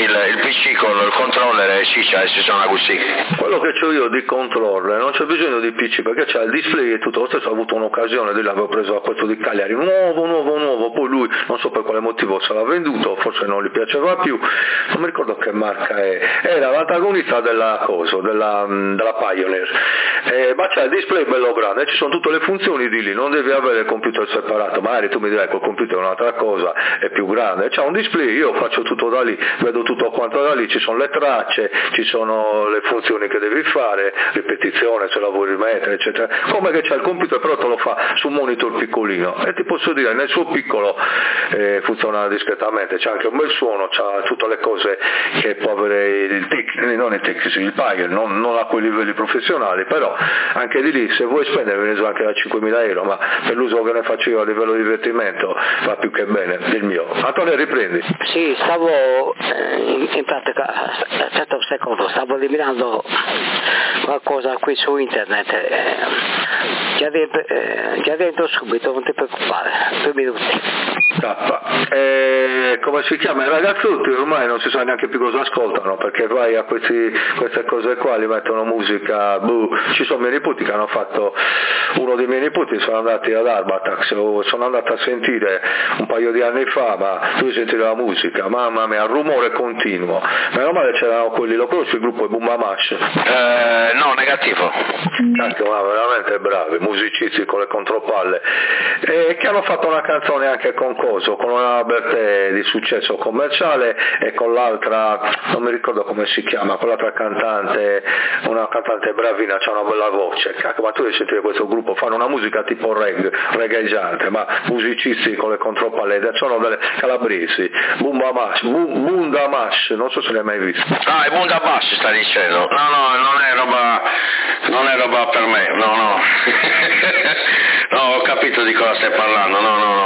il PC con il controller e ciccia e si suona così. Quello che c'ho io di controller, non c'è bisogno di PC perché c'è il display e tutto. Lo stesso ho avuto un'occasione, lui l'avevo preso a questo di Cagliari, nuovo, poi lui non so per quale motivo se l'ha venduto, forse non gli piaceva più, non mi ricordo che marca è, era l'antagonista della Pioneer, ma c'è il display bello grande, ci sono tutte le funzioni di lì, non devi avere il computer separato, magari tu mi dirai che il computer è un'altra cosa, è più grande, c'è un display, io faccio tutto da lì, vedo tutto quanto da lì, ci sono le tracce, ci sono le funzioni che devi fare, ripetizione se la vuoi rimettere eccetera, come che c'è il computer però te lo fa su un monitor piccolino e ti posso dire nel suo piccolo funziona discretamente, c'è anche un bel suono, c'ha tutte le cose che può avere non i tecnici, il Pioneer, non a quei livelli professionali, però anche di lì se vuoi spendere ve ne so anche da 5.000 euro, ma per l'uso che ne faccio io a livello di divertimento va più che bene il mio. Antonio, riprendi. Sì, stavo in pratica, aspetta un secondo, stavo eliminando qualcosa qui su internet, già dentro subito, non ti preoccupare, 2 minuti. Come si chiama? I ragazzutti ormai non si sa neanche più cosa ascoltano perché vai a queste cose qua, li mettono musica, ci sono miei nipoti che hanno fatto, uno dei miei nipoti sono andati ad Arbatax, sono andato a sentire un paio di anni fa, ma tu sentire la musica, mamma mia, rumore continuo, meno male c'erano quelli, lo conosci il gruppo Bumba Mash? No, negativo. Cacchio, ma veramente bravi, musicisti con le contropalle, che hanno fatto una canzone anche con una Bertè di successo commerciale e con l'altra, non mi ricordo come si chiama, con l'altra cantante, una cantante bravina, c'ha una bella voce, cacchio, ma tu devi sentire questo gruppo, fanno una musica tipo reggaeggiante, ma musicisti con le contropalle, sono delle calabresi, Bunda Mash, non so se l'hai mai visto. Ah, il Bunda Mash sta dicendo, no, non è roba per me, no. No, ho capito di cosa stai parlando,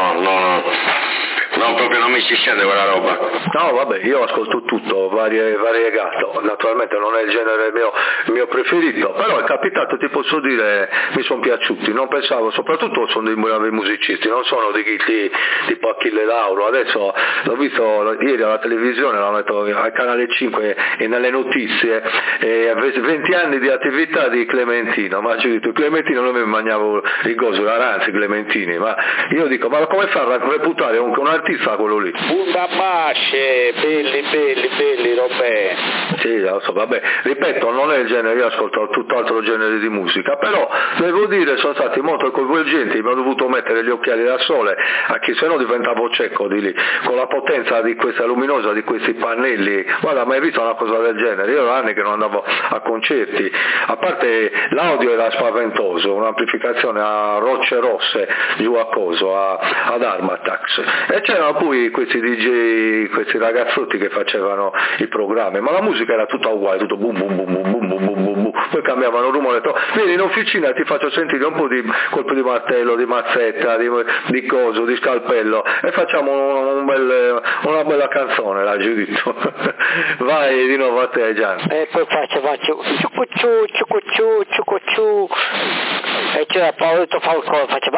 no, proprio non mi si scende quella roba. No, vabbè, io ascolto tutto, variegato, naturalmente non è il genere mio preferito, però è capitato, ti posso dire, mi sono piaciuti, non pensavo, soprattutto sono dei bravi musicisti, non sono tipo Achille Lauro, adesso l'ho visto ieri alla televisione, l'ho detto al canale 5 e nelle notizie, 20 anni di attività di Clementino, ma Clementino non mi mangiavo il gozo, l'aranzi Clementini, ma io dico, ma come fa a reputare un artista quello lì? Bunda Basce, belli, robè. Sì, lo so, vabbè, ripeto, non è il genere, io ascolto tutt'altro genere di musica, però devo dire sono stati molto coinvolgenti, mi ho dovuto mettere gli occhiali da sole, a chi se no diventavo cieco di lì, con la potenza di questa luminosa, di questi pannelli, guarda, mai visto una cosa del genere? Io da anni che non andavo a concerti, a parte l'audio era spaventoso, un'amplificazione a rocce rosse giù a ad Armatax, e c'erano poi questi DJ, questi ragazzotti che facevano i programmi, ma la musica era tutta uguale, tutto boom boom boom boom boom boom boom boom boom, poi cambiavano rumore, vieni in officina e ti faccio sentire un po' di colpi di martello, di mazzetta, di coso, di scalpello e facciamo una bella canzone, la giudizio. Vai di nuovo a te, Gian. E poi faccio ciucucciu e c'era Paolito Falcone, faccio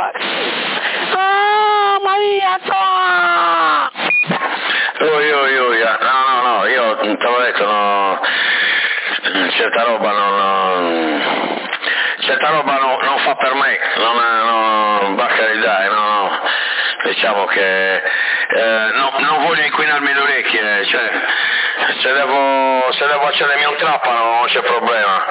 Maria tua! No, io te l'ho detto, no, certa roba non fa per me, non va carità, no, diciamo che non voglio inquinarmi le orecchie, cioè se devo accedermi un trapano non c'è problema.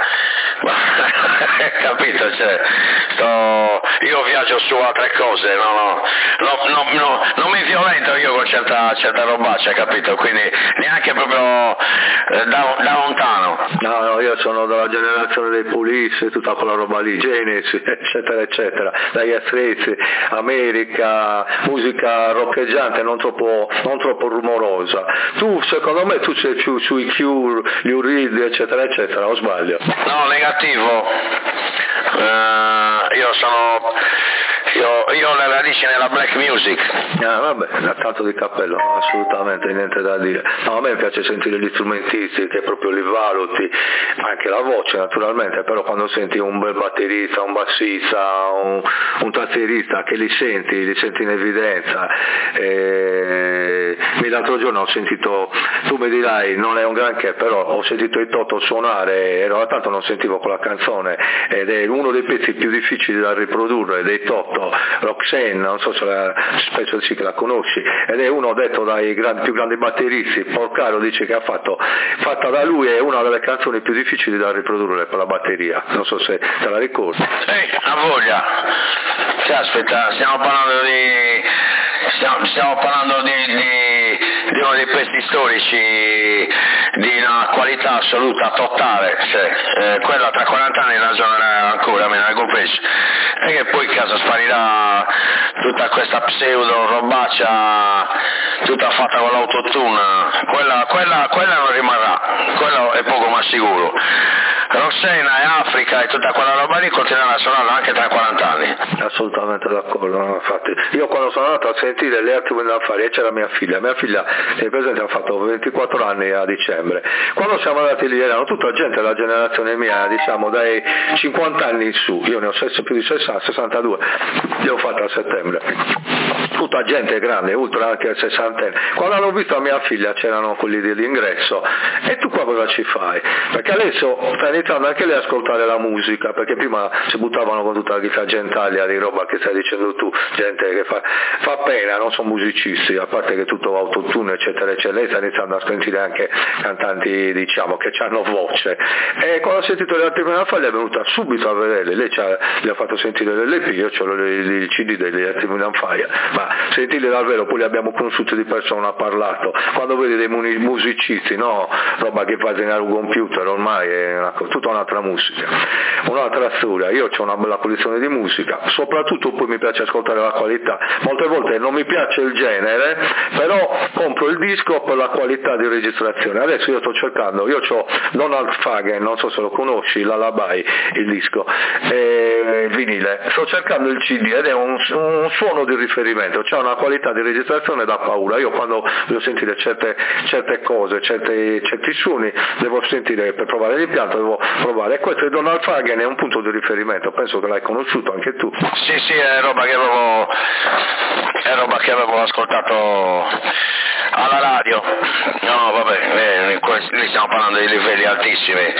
Capito? Cioè, io viaggio su altre cose, non mi violento io con certa robaccia, capito? Quindi neanche proprio da lontano. No, io sono della generazione dei Police, tutta quella roba lì, Genesis, eccetera, dagli Astrezzi, America, musica roccheggiante, non troppo rumorosa. Tu, secondo me, tu sei più sui Cure, gli Reed, eccetera, o sbaglio? No, negativo. Io ho le radici nella black music. Vabbè, tanto di cappello, assolutamente niente da dire. No, a me piace sentire gli strumentisti che proprio li valuti, anche la voce naturalmente, però quando senti un bel batterista, un bassista, un tastierista che li senti in evidenza, l'altro giorno ho sentito, tu mi dirai non è un granché, però ho sentito i Toto suonare, da tanto non sentivo quella canzone, ed è uno dei pezzi più difficili da riprodurre dei Toto, Roxanne, non so se penso sì che la conosci, ed è uno detto dai più grandi batteristi. Porcaro dice che fatta da lui, è una delle canzoni più difficili da riprodurre per la batteria, non so se te la ricordi. A voglia. Aspetta, stiamo parlando di uno dei pezzi storici di una qualità assoluta, totale, quella tra 40 anni la suonerà ancora, me ne compreso, e che poi caso sparirà tutta questa pseudo robaccia tutta fatta con l'autotune, quella non rimarrà, quello è poco ma sicuro. Rossena e Africa e tutta quella roba lì continueranno a suonarla anche tra 40 anni. Assolutamente d'accordo, no? Infatti io quando sono andato a sentire le Arti Affari e c'era mia figlia, è presente, ha fatto 24 anni a dicembre. Quando siamo andati lì erano tutta gente della generazione mia, diciamo dai 50 anni in su, io ne ho più di 60, 62, li ho fatti a settembre. Tutta gente grande, ultra anche 60 anni. Quando hanno visto mia figlia c'erano quelli dell'ingresso, e tu qua cosa ci fai? Perché adesso sta iniziando anche lei a ascoltare la musica, perché prima si buttavano con tutta la chissà gentaglia di roba che stai dicendo tu, gente che fa pena, non sono musicisti, a parte che tutto va autotune eccetera eccetera. Lei sta iniziando a sentire anche cantanti, diciamo, che hanno voce, e quando ha sentito le Arti Affari è venuta subito a vederle. Lei le ha fatto sentire l'LP, io ho il CD degli Arti Affari, ma sentirli davvero, poi li abbiamo conosciuti di persona, ha parlato. Quando vedi dei musicisti, no, roba che fa generare un computer, ormai è tutta un'altra musica, un'altra storia. Io ho una bella collezione di musica, soprattutto poi mi piace ascoltare la qualità. Molte volte non mi piace il genere, però compro il disco per la qualità di registrazione. Adesso io sto cercando, io ho Donald Fagen, non so se lo conosci, l'Alabai, il disco, il vinile, sto cercando il CD ed è un suono di riferimento, c'è una qualità di registrazione da paura. Io quando devo sentire certe cose, certi suoni, devo sentire per provare l'impianto, devo provare, e questo è Donald Fagen, è un punto di riferimento, penso che l'hai conosciuto anche tu. Sì, è roba che avevo ascoltato alla radio. No, vabbè, lì stiamo parlando di livelli altissimi,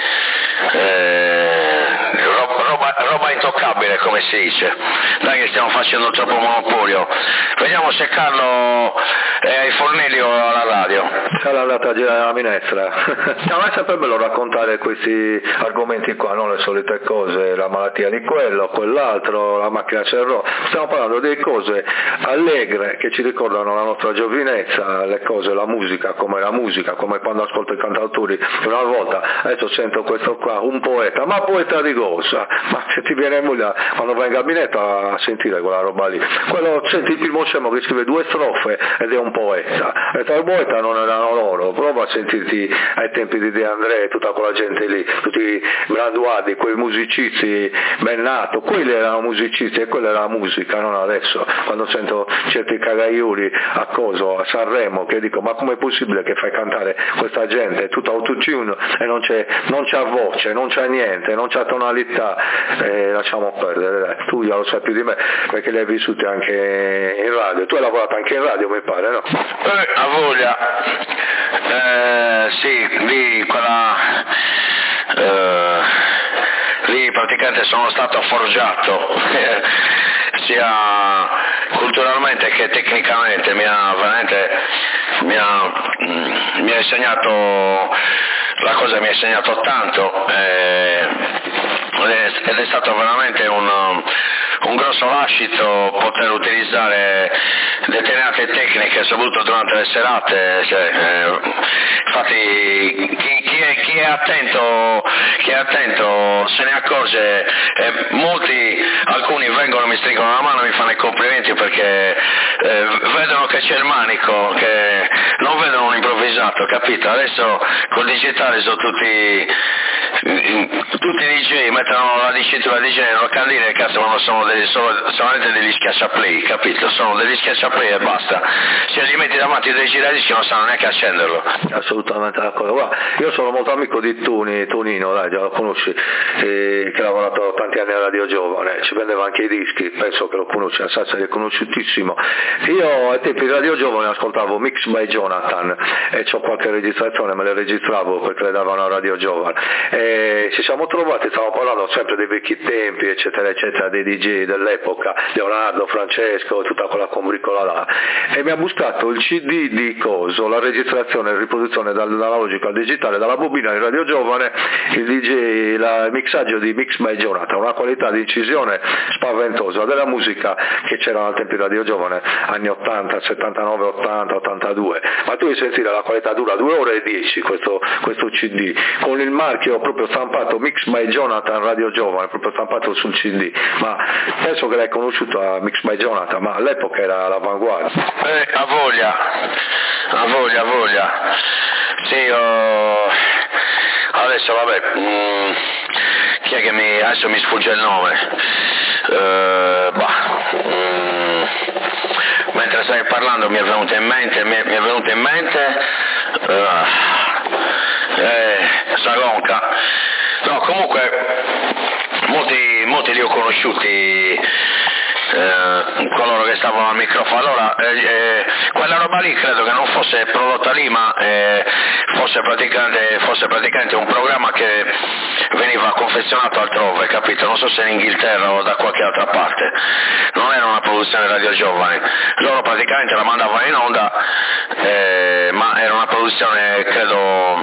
roba intoccabile, come si dice. Dai che stiamo facendo troppo monopolio. Vediamo se Carlo è ai fornelli o alla radio. Sarà andata a girare la minestra. No, è sempre bello raccontare questi argomenti qua, non le solite cose, la malattia di quello, quell'altro, la macchina cerro. Stiamo parlando di cose allegre che ci ricordano la nostra giovinezza, le cose, la musica, come quando ascolto i cantautori una volta. Adesso sento questo qua, un poeta, ma poeta di cosa? Ma se ti viene voglia, quando vai in gabinetto a sentire quella roba lì, quello senti il primo scemo che scrive 2 strofe ed è un poeta, e tra il poeta non erano loro. Prova a sentirti ai tempi di De André e tutta quella gente lì, tutti i Branduardi, quei musicisti Bennato, quelli erano musicisti e quella era la musica, non adesso. Quando sento certi cagaioli a Sanremo, che dico, ma com'è possibile che fai cantare questa gente, è tutta autotune e non c'ha voce, non c'ha niente, non c'ha tonalità, lasciamo perdere, dai. Tu già lo sai più di me perché li hai vissuti anche in radio, tu hai lavorato anche in radio mi pare, no? A voglia, sì, lì lì praticamente sono stato forgiato sia culturalmente che tecnicamente, mi ha insegnato, la cosa mi ha insegnato tanto, ed è stato veramente un grosso lascito poter utilizzare determinate tecniche, soprattutto durante le serate. Infatti chi è attento se ne accorge, alcuni vengono, mi stringono la mano, mi fanno i complimenti perché vedono che c'è il manico, che non vedono un improvvisato, capito? Adesso col digitale sono tutti tutti i DJ mettono la dicitura DJ nelle locandine e cazzo quando sono solamente degli schiacciaplay, capito? Sono degli schiacciaplay e basta. Se li metti davanti dei giradischi non sanno neanche accenderlo. Assolutamente d'accordo. Guarda, io sono molto amico di Tonino, dai, già lo conosci, che ha lavorato tanti anni a Radio Giovane, ci vendeva anche i dischi, penso che lo conosci, a Sassari è conosciutissimo. Io ai tempi di Radio Giovane ascoltavo Mix by Jonathan e c'ho qualche registrazione, me le registravo perché le davano a Radio Giovane. E ci siamo trovati, stavamo parlando sempre dei vecchi tempi, eccetera, eccetera, dei DJ dell'epoca, Leonardo, Francesco, tutta quella combricola là. E mi ha buscato il CD di coso, la registrazione e riproduzione dall'analogico al digitale, dalla bobina di Radio Giovane, il DJ, il mixaggio di Mix by Jonathan, una qualità di incisione spaventosa della musica che c'era al tempo di Radio Giovane, anni 80, 79, 80, 82. Ma tu devi sentire la qualità, dura 2 ore e 10 questo CD, con il marchio proprio stampato Mix by Jonathan Radio Giovane, proprio stampato sul CD. Ma penso che l'hai conosciuto a Mix by Jonathan, ma all'epoca era all'avanguardia. A voglia. Sì, adesso vabbè, chi è che adesso mi sfugge il nome? Mentre stai parlando mi è venuto in mente, Sagonca. No, comunque molti li ho conosciuti, coloro che stavano al microfono. Allora, quella roba lì credo che non fosse prodotta lì, ma fosse praticamente un programma che veniva confezionato altrove, capito? Non so se in Inghilterra o da qualche altra parte. Non era una produzione Radio Giovane, loro praticamente la mandavano in onda, ma era una produzione credo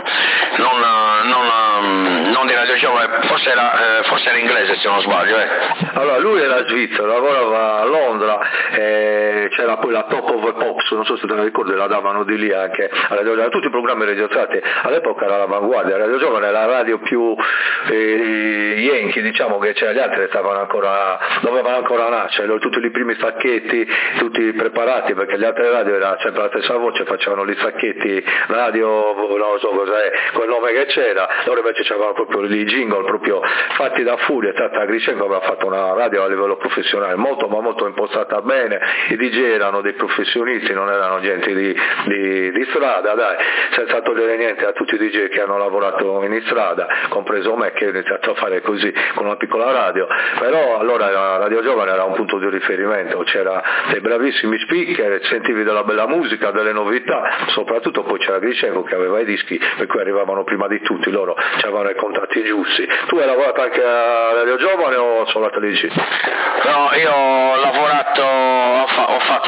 non di Radio Giovane, forse era inglese se non sbaglio. Allora lui era svizzero, lavorava a Londra, c'era poi la Top of the Pops, non so se te la ricordi, la davano di lì anche a Radio Giovane, tutti i programmi registrati, all'epoca era l'avanguardia, Radio Giovane era la radio più yankee, diciamo, che c'era, gli altri dovevano ancora nascere, tutti i primi sacchetti, tutti preparati, perché le altre radio era sempre la stessa voce, facevano gli sacchetti radio, non so cos'è, quel nome che c'era, loro invece c'erano proprio i jingle proprio fatti da furia. Tata Grishenko aveva fatto una radio a livello professionale molto ma molto impostata bene, i DJ erano dei professionisti, non erano gente di strada, dai, senza togliere niente a tutti i DJ che hanno lavorato in strada, compreso me che ho iniziato a fare così con una piccola radio, però allora la Radio Giovane era un punto di riferimento, c'era dei bravissimi speaker, sentivi della bella musica, delle novità, soprattutto poi c'era Grishenko che aveva i dischi per cui arrivavano prima di tutti, loro avevano i contatti giusti. Tu hai lavorato anche a Radio Giovane o solo a TG? No, io ho lavorato, ho fatto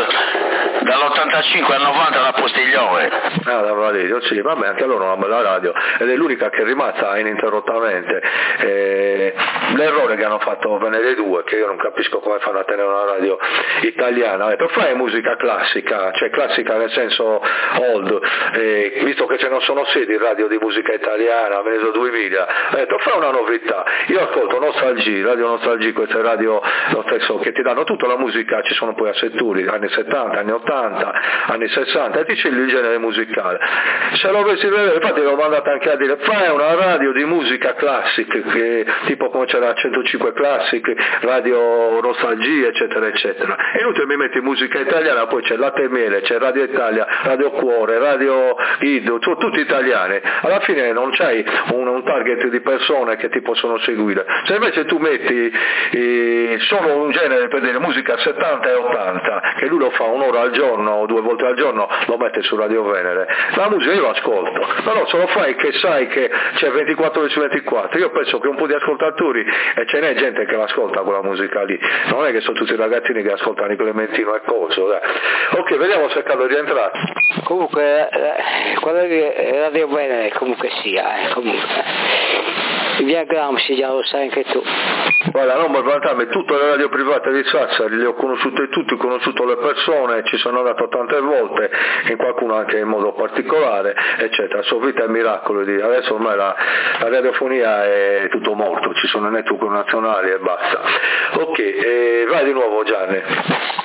dall'85 al 90 la Postiglione. Da Valerio, sì, vabbè, anche loro una bella radio, ed è l'unica che è rimasta ininterrottamente. L'errore che hanno fatto Venere 2, che io non capisco come fanno a tenere una radio italiana, per fare musica classica, cioè classica nel senso old, visto che ce ne sono 6 di radio di musica italiana, Veneto 2000, ho detto fa una novità, io ascolto Nostalgia, Radio Nostalgia, queste radio lo stesso che ti danno tutta la musica, ci sono poi a settori, anni 70, anni 80, anni 60, e ti scegli il genere musicale. Se lo avessi vedere, infatti l'ho mandato anche a dire, fai una radio di musica classica, che, tipo come c'era 105 Classic, Radio Nostalgia, eccetera, eccetera. E inutile mi metti musica italiana, poi c'è Latte e Miele, c'è Radio Italia, Radio Cuore, Radio Guido, tutti italiani. Alla fine non c'hai un target di persone che ti possono seguire. Se invece tu metti solo un genere, per dire musica 70 e 80, che lui lo fa un'ora al giorno o 2 volte al giorno, lo mette su Radio Venere, la musica io l'ascolto, però se lo fai che sai che c'è 24 ore su 24, io penso che un po' di ascoltatori, e ce n'è gente che l'ascolta quella musica lì, non è che sono tutti i ragazzini che ascoltano i Clementino e coso, dai. Ok, vediamo se Carlo è rientrato. Comunque quello di Radio Venere comunque sia, via Gramsci, già lo sai anche tu. Guarda, non per vantarmi, tutte le radio private di Sassari le ho conosciute tutte, ho conosciuto le persone, ci sono andato tante volte, in qualcuno anche in modo particolare, eccetera. Sua vita è un miracolo, adesso ormai la radiofonia è tutto morto, ci sono i network nazionali e basta. Ok, vai di nuovo Gianni.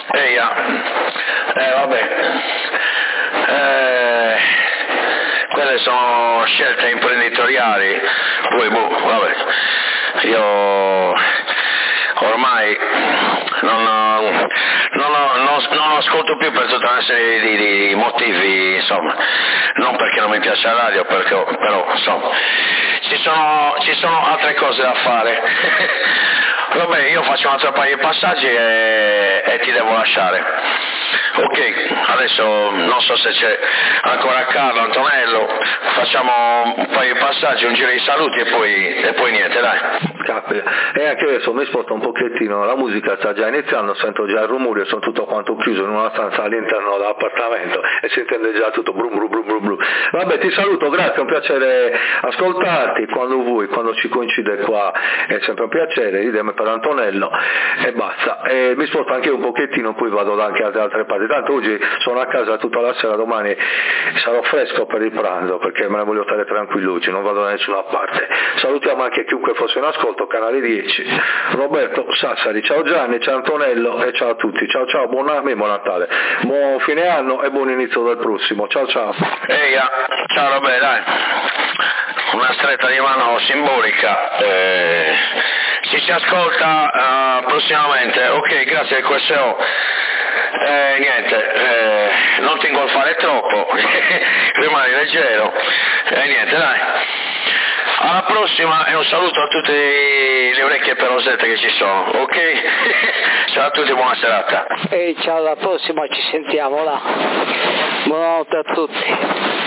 Vabbè. Quella quelle sono scelte imprenditoriali, poi vabbè, io ormai non ascolto più per tutta una serie di motivi, insomma, non perché non mi piace la radio, però insomma ci sono altre cose da fare. Vabbè, io faccio un altro paio di passaggi e ti devo lasciare. Ok, adesso non so se c'è ancora Carlo, Antonello, facciamo un paio di passaggi, un giro di saluti e poi niente, dai. E anche adesso mi sposto un pochettino, la musica sta già iniziando, sento già il rumore, sono tutto quanto chiuso in una stanza all'interno dell'appartamento e si intende già tutto brum brum brum brum brum. Vabbè, ti saluto, grazie, è un piacere ascoltarti quando vuoi, quando ci coincide qua è sempre un piacere, idem per Antonello e basta. E mi sposto anche un pochettino, poi vado anche alle altre parti, tanto oggi sono a casa tutta la sera, domani sarò fresco per il pranzo perché me ne voglio stare tranquillo oggi, non vado da nessuna parte. Salutiamo anche chiunque fosse in ascolto, canale 10, Roberto Sassari, ciao Gianni, ciao Antonello e ciao a tutti, ciao ciao, buon Natale, buon fine anno e buon inizio del prossimo, ciao ciao. Ciao Roberto, dai, una stretta di mano simbolica, ci si ascolta prossimamente, ok, grazie QSO. Niente, non ti ingolfare troppo, rimani leggero e niente, dai. Alla prossima e un saluto a tutte le orecchie perosette che ci sono, ok? Ciao a tutti, buona serata. E ciao, alla prossima, ci sentiamo là. Buonanotte a tutti.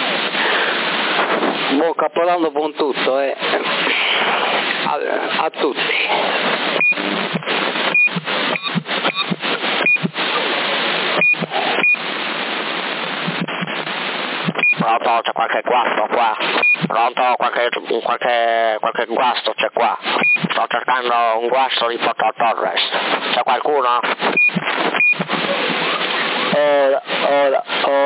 Buon Capodanno, buon tutto, a tutti. Pronto, c'è qualche guasto qua? Pronto, qualche guasto c'è qua? Sto cercando un guasto di Porto Torres. C'è qualcuno? Ora,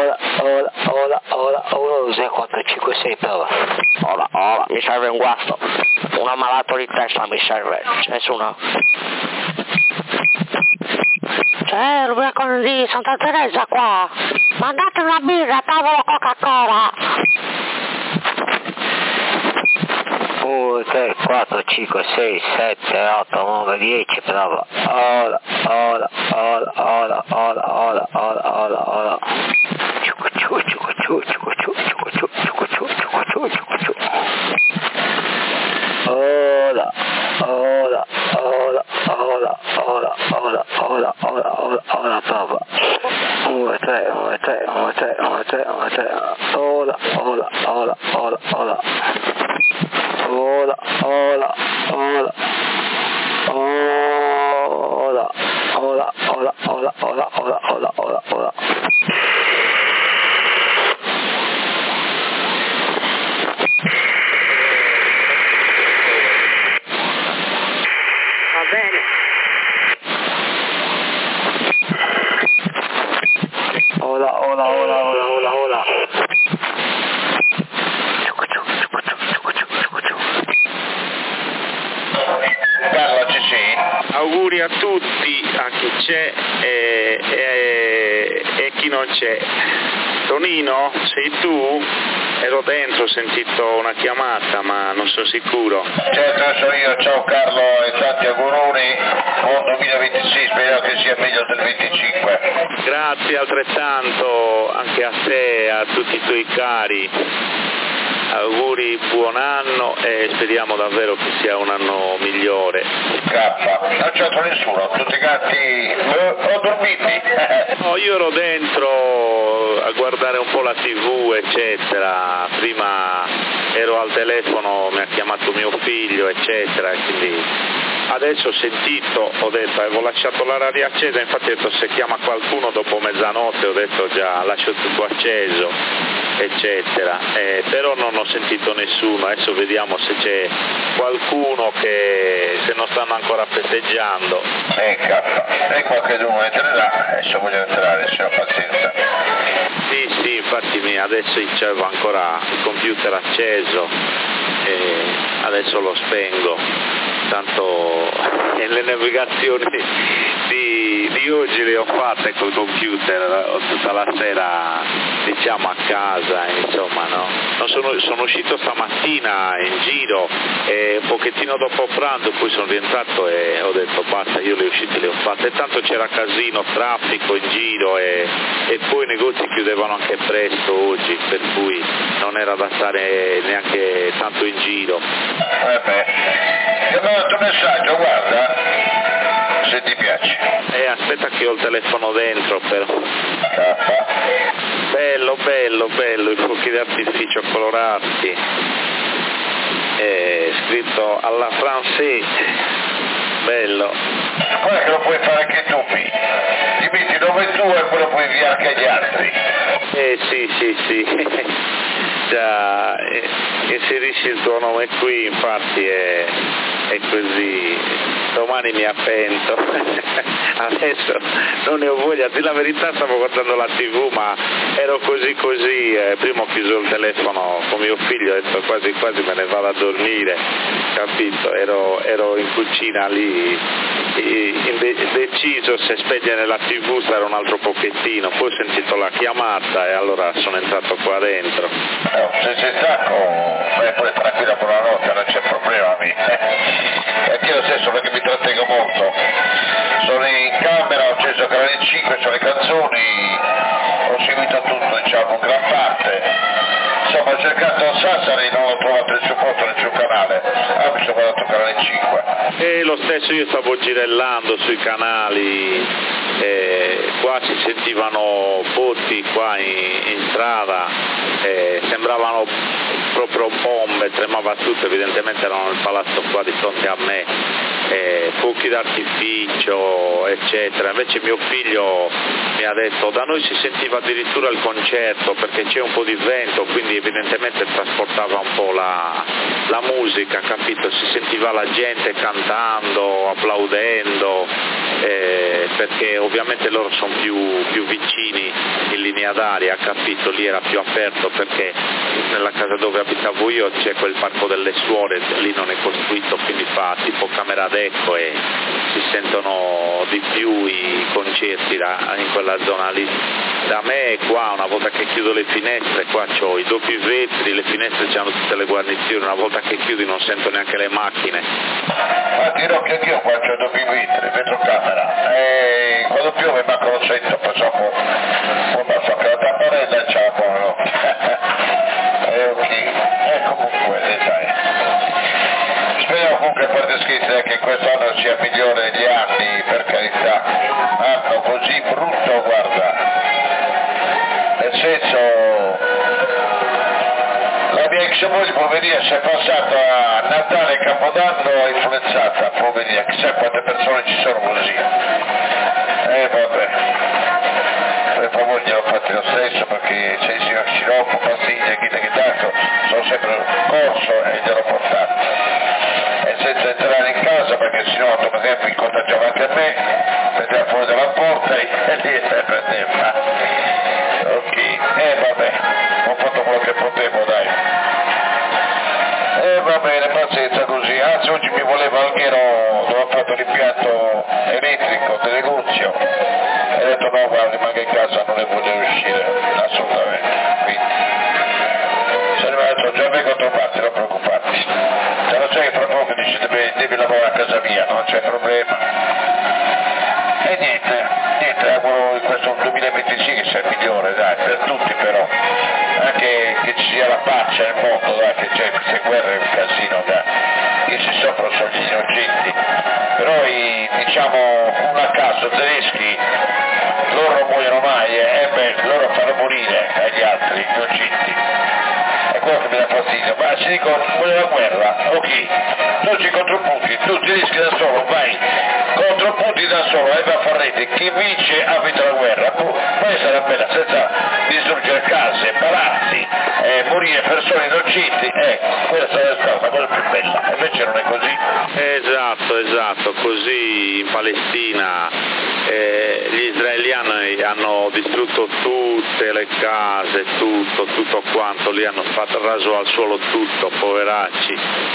1, 2, 3, 4, 5, 6, prova. Ora, mi serve un guasto. Un ammalato di testa mi serve. C'è nessuno? C'è l'ubriaco di Santa Teresa qua. Mandate una birra, tavolo Coca-Cola. 1, 3, 4, 5, 6, 7, 8, 9, 10, prova. Ora. Ora, prova. 1, 3, 1, 3, 1, 3, 1, 3, 1, 3. Ora. Va bene. Ora. Carlo, ci sei? Auguri a tutti, a chi c'è e chi non c'è. Tonino, sei tu? Ero dentro, ho sentito una chiamata, ma non sono sicuro. Certo, sono io, ciao Carlo e tanti auguroni, buon 2026, speriamo che sia meglio del 25. Grazie altrettanto anche a te, a tutti i tuoi cari. Auguri, buon anno e speriamo davvero che sia un anno migliore. Non c'è altro nessuno, tutti quanti ho dormiti. No, io ero dentro a guardare un po' la TV, eccetera. Prima ero al telefono, mi ha chiamato mio figlio, eccetera, e quindi adesso ho sentito, ho detto, avevo lasciato la radio accesa, infatti ho detto se chiama qualcuno dopo mezzanotte, ho detto già lascio tutto acceso, eccetera, però non ho sentito nessuno. Adesso vediamo se c'è qualcuno che se non stanno ancora festeggiando. E qualcuno entrerà, adesso voglio entrare, se ho pazienza. Sì, infatti adesso c'avevo ancora il computer acceso e adesso lo spengo, tanto le navigazioni di oggi le ho fatte col computer, tutta la sera diciamo a casa, insomma, no? Sono uscito stamattina in giro e un pochettino dopo pranzo poi sono rientrato e ho detto basta, io le uscite le ho fatte, tanto c'era casino, traffico in giro e poi i negozi chiudevano anche presto oggi, per cui non era da stare neanche tanto in giro. Ti ho dato un messaggio, guarda, se ti piace. Aspetta che ho il telefono dentro però. Bello, i fuochi d'artificio colorati. Scritto alla francese. Bello. Guarda che lo puoi fare anche tu, ti metti dove tu e poi lo puoi inviare anche agli altri. Sì. Già, inserisci il tuo nome qui, infatti è così. Domani mi appento. Adesso non ne ho voglia, di la verità stavo guardando la TV ma ero così, prima ho chiuso il telefono con mio figlio, ho detto quasi me ne vado a dormire, capito? Ero in cucina lì, deciso se spegnere la TV stare un altro pochettino, poi ho sentito la chiamata e allora sono entrato qua dentro. Se sei stanco vai pure tranquilla buonanotte, non c'è problema anche io lo stesso perché mi trattengo molto, sono in camera, ho acceso Canale 5, sono le canzoni, ho seguito tutto, diciamo, gran parte, insomma ho cercato Sassari, non ho trovato il supporto nel suo canale, mi sono guardato Canale 5. E lo stesso io stavo girellando sui canali, qua si sentivano botti qua in strada, sembravano proprio bombe, tremava tutto, evidentemente erano nel palazzo qua di fronte a me, fuochi d'artificio eccetera, invece mio figlio mi ha detto da noi si sentiva addirittura il concerto perché c'è un po' di vento, quindi evidentemente trasportava un po' la musica, capito? Si sentiva la gente cantando, applaudendo, perché ovviamente loro sono più vicini in linea d'aria, capito? Lì era più aperto perché nella casa dove abitavo io c'è quel parco delle suore, lì non è costruito, quindi fa tipo camera d'eco e si sentono di più i concerti in quella zona lì. Da me qua una volta che chiudo le finestre, qua c'ho i doppi vetri, le finestre c'hanno tutte le guarnizioni, una volta che chiudi non sento neanche le macchine. Ma dirò che anch'io qua c'ho i doppi vetri, vetrocamera, e quando piove manco lo sento, facciamo un passo che la tapparella c'ha buono. Comunque dai. Speriamo comunque a parte scherzi che quest'anno sia migliore degli anni, per carità, anno così brutto, guarda, nel senso la mia ex moglie poverina si è passata a Natale e Capodanno influenzata, poverina, chissà quante persone ci sono così. Vabbè, per favore glielo fate lo stesso perché se si sciroppo, pastiglie, che tanto sono sempre corso e glielo portato. E senza entrare in casa perché sennò dopo tempo mi contagiava anche a me, prendeva fuori dalla porta e lì prendeva. Ok, vabbè, ho fatto quello che potevo, dai. Va bene, pazienza così, anzi oggi mi voleva Alghero dove ho fatto l'impianto elettrico del negozio e ho detto no guarda rimanga in casa, non ne voglio uscire, assolutamente, quindi se ne va, già vengo a trovarti, non preoccuparti, se non sai che fra poco dici devi lavorare a casa mia, non c'è problema. E niente, auguro in questo 2025 sia il migliore, dai, per tutti però, anche che ci sia la pace nel mondo, dai, che c'è queste guerre, un casino, dai, che si soffrono sono gli innocenti, però diciamo un a caso tedeschi, loro non muoiono mai, loro fanno morire agli altri innocenti, è quello che mi dà fastidio, ma si dicono vuole la guerra, ok, tutti contro Putin, tu tedeschi da solo, vai contro Putin da solo, va a far rete, chi vince ha vinto la guerra, poi sarà bella senza distruggere case, palazzi, morire persone innocenti, quella sarà stata la cosa più bella, invece non è così. Esatto, così in Palestina gli israeliani hanno distrutto tutte le case, tutto quanto, lì hanno fatto raso al suolo tutto, poveracci.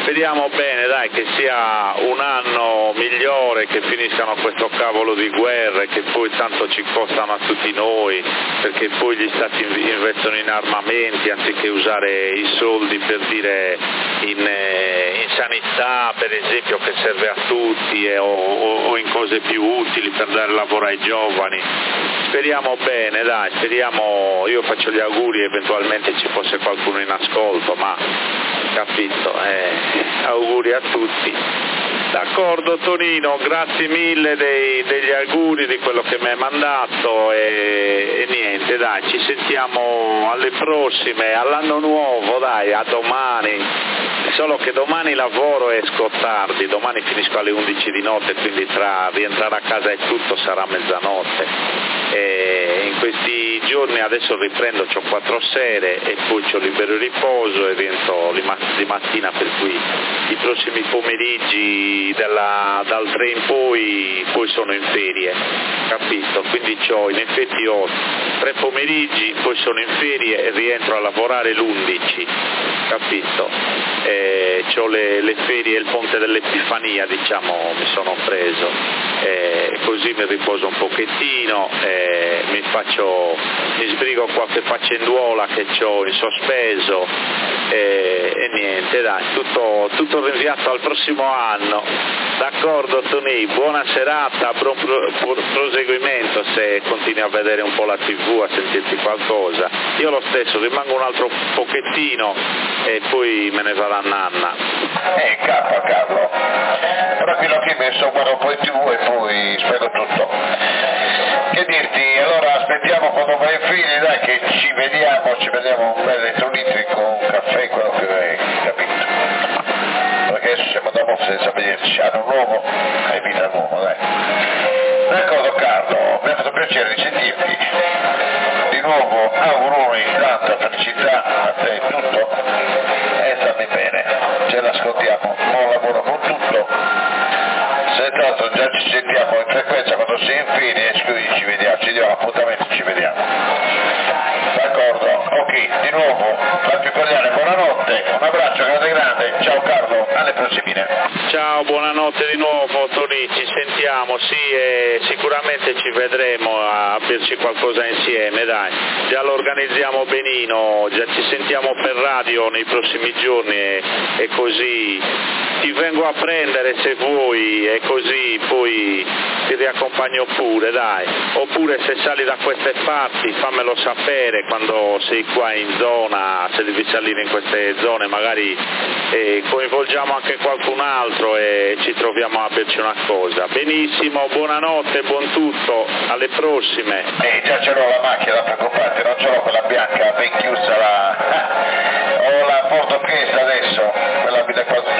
speriamo bene, dai, che sia un anno migliore, che finiscano questo cavolo di guerre che poi tanto ci costano a tutti noi, perché poi gli stati investono in armamenti anziché usare i soldi per dire in sanità, per esempio, che serve a tutti, o in cose più utili per dare lavoro ai giovani. Speriamo bene, dai, speriamo, io faccio gli auguri, eventualmente ci fosse qualcuno in ascolto, ma capito, auguri a tutti. D'accordo Tonino, grazie mille degli auguri, di quello che mi hai mandato e niente, dai, ci sentiamo alle prossime, all'anno nuovo, dai, a domani, solo che domani lavoro e esco tardi, domani finisco alle 11 di notte, quindi tra rientrare a casa e tutto sarà mezzanotte. E in questi giorni adesso riprendo, c'ho 4 sere e poi c'ho libero riposo e rientro di mattina, per cui i prossimi pomeriggi dal 3 in poi sono in ferie, capito? Quindi in effetti ho 3 pomeriggi, poi sono in ferie e rientro a lavorare l'11, capito? C'ho le ferie, il ponte dell'Epifania, diciamo, mi sono preso, così mi riposo un pochettino, mi sbrigo qualche faccenduola che ho in sospeso e niente, dai, tutto rinviato al prossimo anno. D'accordo Tony, buona serata, buon proseguimento se continui a vedere un po' la TV, a sentirti qualcosa. Io lo stesso rimango un altro pochettino e poi me ne vado a nanna. Capo, tranquillo che mi sto guardando un po' in TV e poi spero tutto. Che dirti, allora aspettiamo quando vai in fine, dai, che ci vediamo un bel elettrolitri con un caffè, quello che è, capito? Perché adesso siamo da poco senza vederci, anno nuovo e vita nuova, dai. D'accordo Carlo, mi ha fatto piacere di sentirti. Di nuovo auguroni, tanta felicità a te e tutto, e stammi bene, ce l'ascoltiamo, buon lavoro con tutto. Senz'altro già ci sentiamo in frequenza quando sei in fine e quindi ci diamo appuntamento, ci vediamo. D'accordo, ok, di nuovo, Fabio Cogliane, buonanotte, un abbraccio grande, ciao Carlo, alle prossime. Ciao, buonanotte di nuovo Tony, ci sentiamo, sì, e sicuramente ci vedremo a berci qualcosa insieme, dai, già lo organizziamo benino, già ci sentiamo per radio nei prossimi giorni e così ti vengo a prendere se vuoi e così poi ti riaccompagno pure, dai, oppure se sali da queste parti fammelo sapere quando sei qua in zona, se devi salire in queste zone magari coinvolgiamo anche qualcun altro e ci troviamo a berci una cosa. Benissimo, buonanotte, buon tutto, alle prossime. Già ce l'ho la macchina, da preoccupate, non ce l'ho quella bianca ben chiusa, ho la portoghese adesso, quella abita qua